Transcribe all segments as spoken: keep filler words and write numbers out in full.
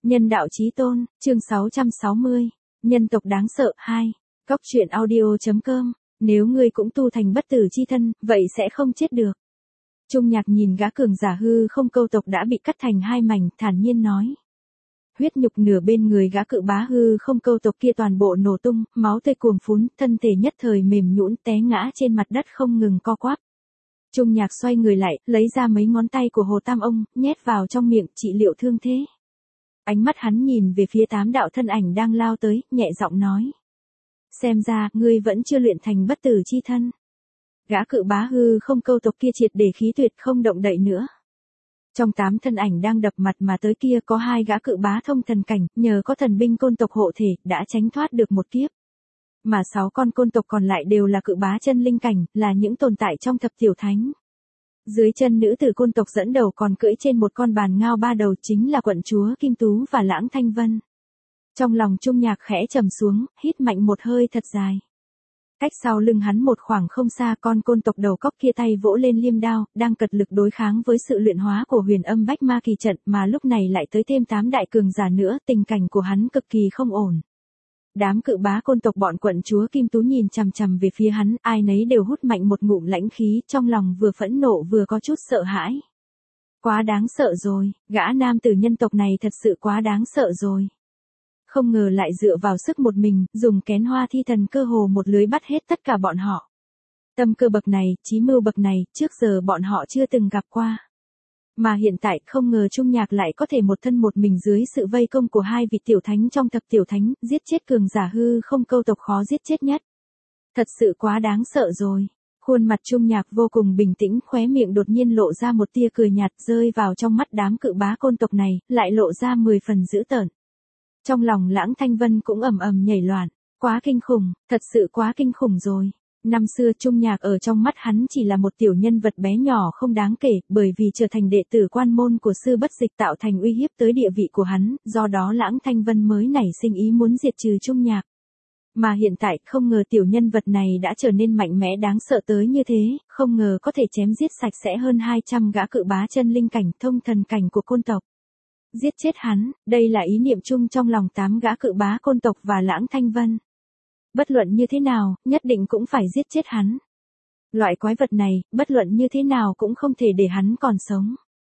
Nhân đạo chí tôn, chương sáu trăm sáu mươi, nhân tộc đáng sợ hai, Cóc truyện audio.com, nếu ngươi cũng tu thành bất tử chi thân, vậy sẽ không chết được. Trung Nhạc nhìn gã cường giả hư không câu tộc đã bị cắt thành hai mảnh, thản nhiên nói. Huyết nhục nửa bên người gã cự bá hư không câu tộc kia toàn bộ nổ tung, máu tươi cuồng phún, thân thể nhất thời mềm nhũn té ngã trên mặt đất không ngừng co quắp. Trung Nhạc xoay người lại, lấy ra mấy ngón tay của Hồ Tam Ông, nhét vào trong miệng trị liệu thương thế. Ánh mắt hắn nhìn về phía tám đạo thân ảnh đang lao tới, nhẹ giọng nói. Xem ra, ngươi vẫn chưa luyện thành bất tử chi thân. Gã cự bá hư không câu tộc kia triệt để khí tuyệt không động đậy nữa. Trong tám thân ảnh đang đập mặt mà tới kia có hai gã cự bá thông thần cảnh, nhờ có thần binh côn tộc hộ thể, đã tránh thoát được một kiếp. Mà sáu con côn tộc còn lại đều là cự bá chân linh cảnh, là những tồn tại trong thập tiểu thánh. Dưới chân nữ tử côn tộc dẫn đầu còn cưỡi trên một con bàn ngao ba đầu chính là quận chúa Kim Tú và Lãng Thanh Vân. Trong lòng Trung Nhạc khẽ trầm xuống, hít mạnh một hơi thật dài. Cách sau lưng hắn một khoảng không xa con côn tộc đầu cóc kia tay vỗ lên liêm đao, đang cật lực đối kháng với sự luyện hóa của huyền âm bách ma kỳ trận mà lúc này lại tới thêm tám đại cường giả nữa, tình cảnh của hắn cực kỳ không ổn. Đám cự bá côn tộc bọn quận chúa Kim Tú nhìn chằm chằm về phía hắn, ai nấy đều hút mạnh một ngụm lãnh khí, trong lòng vừa phẫn nộ vừa có chút sợ hãi. Quá đáng sợ rồi, gã nam tử nhân tộc này thật sự quá đáng sợ rồi. Không ngờ lại dựa vào sức một mình, dùng kén hoa thi thần cơ hồ một lưới bắt hết tất cả bọn họ. Tâm cơ bậc này, chí mưu bậc này, trước giờ bọn họ chưa từng gặp qua. Mà hiện tại không ngờ Trung Nhạc lại có thể một thân một mình dưới sự vây công của hai vị tiểu thánh trong thập tiểu thánh, giết chết cường giả hư không câu tộc khó giết chết nhất. Thật sự quá đáng sợ rồi. Khuôn mặt Trung Nhạc vô cùng bình tĩnh, khóe miệng đột nhiên lộ ra một tia cười nhạt rơi vào trong mắt đám cự bá côn tộc này, lại lộ ra mười phần dữ tợn. Trong lòng Lãng Thanh Vân cũng ầm ầm nhảy loạn, quá kinh khủng, thật sự quá kinh khủng rồi. Năm xưa Trung Nhạc ở trong mắt hắn chỉ là một tiểu nhân vật bé nhỏ không đáng kể, bởi vì trở thành đệ tử quan môn của sư bất dịch tạo thành uy hiếp tới địa vị của hắn, do đó Lãng Thanh Vân mới nảy sinh ý muốn diệt trừ Trung Nhạc. Mà hiện tại không ngờ tiểu nhân vật này đã trở nên mạnh mẽ đáng sợ tới như thế, không ngờ có thể chém giết sạch sẽ hơn hai trăm gã cự bá chân linh cảnh thông thần cảnh của côn tộc. Giết chết hắn, đây là ý niệm chung trong lòng tám gã cự bá côn tộc và Lãng Thanh Vân. Bất luận như thế nào, nhất định cũng phải giết chết hắn. Loại quái vật này, bất luận như thế nào cũng không thể để hắn còn sống.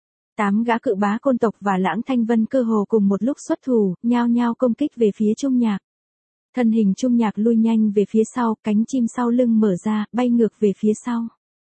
Tám gã cự bá côn tộc và Lãng Thanh Vân cơ hồ cùng một lúc xuất thủ, nhao nhao công kích về phía Trung Nhạc. Thân hình Trung Nhạc lui nhanh về phía sau, cánh chim sau lưng mở ra, bay ngược về phía sau.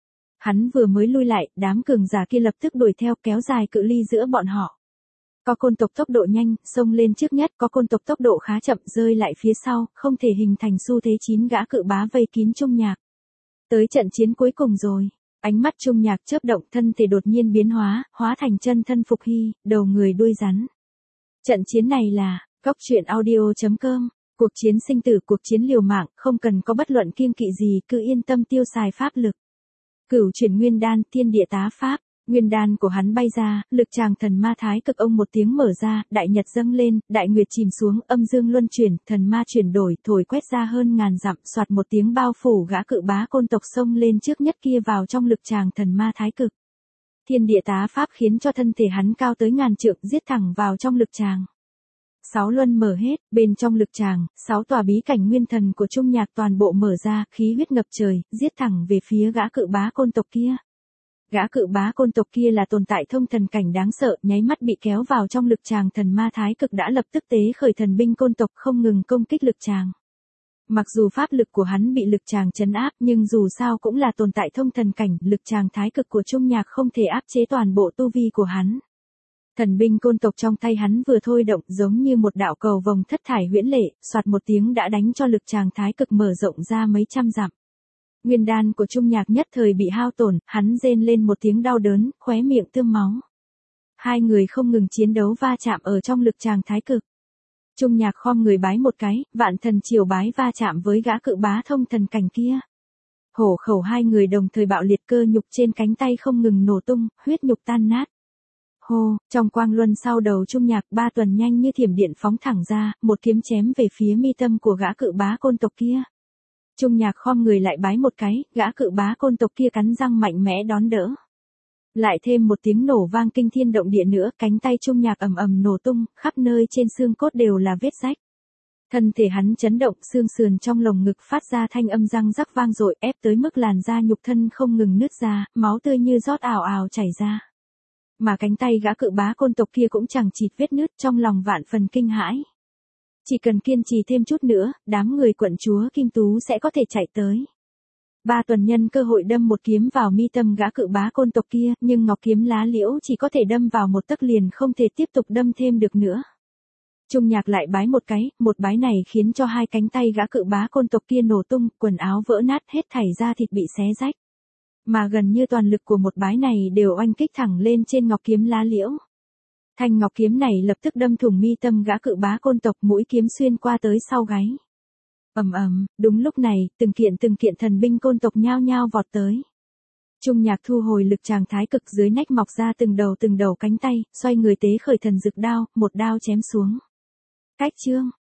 Hắn vừa mới lui lại, đám cường giả kia lập tức đuổi theo kéo dài cự ly giữa bọn họ. Có côn tộc tốc độ nhanh, xông lên trước nhất, có côn tộc tốc độ khá chậm, rơi lại phía sau, không thể hình thành xu thế chín gã cự bá vây kín Trung Nhạc. Tới trận chiến cuối cùng rồi, ánh mắt Trung Nhạc chớp động, thân thể đột nhiên biến hóa, hóa thành chân thân Phục Hy, đầu người đuôi rắn. Trận chiến này là, Cóc truyện audio.com, cuộc chiến sinh tử, cuộc chiến liều mạng, không cần có bất luận kiêng kỵ gì, cứ yên tâm tiêu xài pháp lực. Cửu chuyển nguyên đan, thiên địa tá pháp. Nguyên đan của hắn bay ra, lực tràng thần ma thái cực ông một tiếng mở ra, đại nhật dâng lên, đại nguyệt chìm xuống, âm dương luân chuyển, thần ma chuyển đổi, thổi quét ra hơn ngàn dặm, soạt một tiếng bao phủ gã cự bá côn tộc xông lên trước nhất kia vào trong lực tràng thần ma thái cực. Thiên địa tá pháp khiến cho thân thể hắn cao tới ngàn trượng, giết thẳng vào trong lực tràng. Sáu luân mở hết, bên trong lực tràng, sáu tòa bí cảnh nguyên thần của Trung Nhạc toàn bộ mở ra, khí huyết ngập trời, giết thẳng về phía gã cự bá côn tộc kia. Gã cự bá côn tộc kia là tồn tại thông thần cảnh đáng sợ, nháy mắt bị kéo vào trong lực tràng thần ma thái cực đã lập tức tế khởi thần binh côn tộc không ngừng công kích lực tràng. Mặc dù pháp lực của hắn bị lực tràng trấn áp, nhưng dù sao cũng là tồn tại thông thần cảnh, lực tràng thái cực của Trung Nhạc không thể áp chế toàn bộ tu vi của hắn. Thần binh côn tộc trong tay hắn vừa thôi động giống như một đạo cầu vồng thất thải huyễn lệ, soạt một tiếng đã đánh cho lực tràng thái cực mở rộng ra mấy trăm dặm. Nguyên đan của Trung Nhạc nhất thời bị hao tổn, hắn rên lên một tiếng đau đớn, khóe miệng tươm máu. Hai người không ngừng chiến đấu va chạm ở trong lực tràng thái cực. Trung Nhạc khom người bái một cái, vạn thần triều bái va chạm với gã cự bá thông thần cảnh kia. Hổ khẩu hai người đồng thời bạo liệt, cơ nhục trên cánh tay không ngừng nổ tung, huyết nhục tan nát. Hô, trong quang luân sau đầu Trung Nhạc ba tuần nhanh như thiểm điện phóng thẳng ra, một kiếm chém về phía mi tâm của gã cự bá côn tộc kia. Trung Nhạc khom người lại bái một cái, gã cự bá côn tộc kia cắn răng mạnh mẽ đón đỡ. Lại thêm một tiếng nổ vang kinh thiên động địa nữa, cánh tay Trung Nhạc ầm ầm nổ tung, khắp nơi trên xương cốt đều là vết rách. Thân thể hắn chấn động, xương sườn trong lồng ngực phát ra thanh âm răng rắc vang dội, ép tới mức làn da nhục thân không ngừng nứt ra, máu tươi như rót ào ào chảy ra. Mà cánh tay gã cự bá côn tộc kia cũng chẳng chịt vết nứt, trong lòng vạn phần kinh hãi. Chỉ cần kiên trì thêm chút nữa, đám người quận chúa Kim Tú sẽ có thể chạy tới. Ba tuần nhân cơ hội đâm một kiếm vào mi tâm gã cự bá côn tộc kia, nhưng ngọc kiếm lá liễu chỉ có thể đâm vào một tấc liền, không thể tiếp tục đâm thêm được nữa. Trung Nhạc lại bái một cái, một bái này khiến cho hai cánh tay gã cự bá côn tộc kia nổ tung, quần áo vỡ nát, hết thảy da thịt bị xé rách. Mà gần như toàn lực của một bái này đều oanh kích thẳng lên trên ngọc kiếm lá liễu. Thanh ngọc kiếm này lập tức đâm thủng mi tâm gã cự bá côn tộc, mũi kiếm xuyên qua tới sau gáy. Ầm ầm, đúng lúc này, từng kiện từng kiện thần binh côn tộc nhao nhao vọt tới. Trung Nhạc thu hồi lực tràng thái cực, dưới nách mọc ra từng đầu từng đầu cánh tay, xoay người tế khởi thần dực đao, một đao chém xuống. Cách chương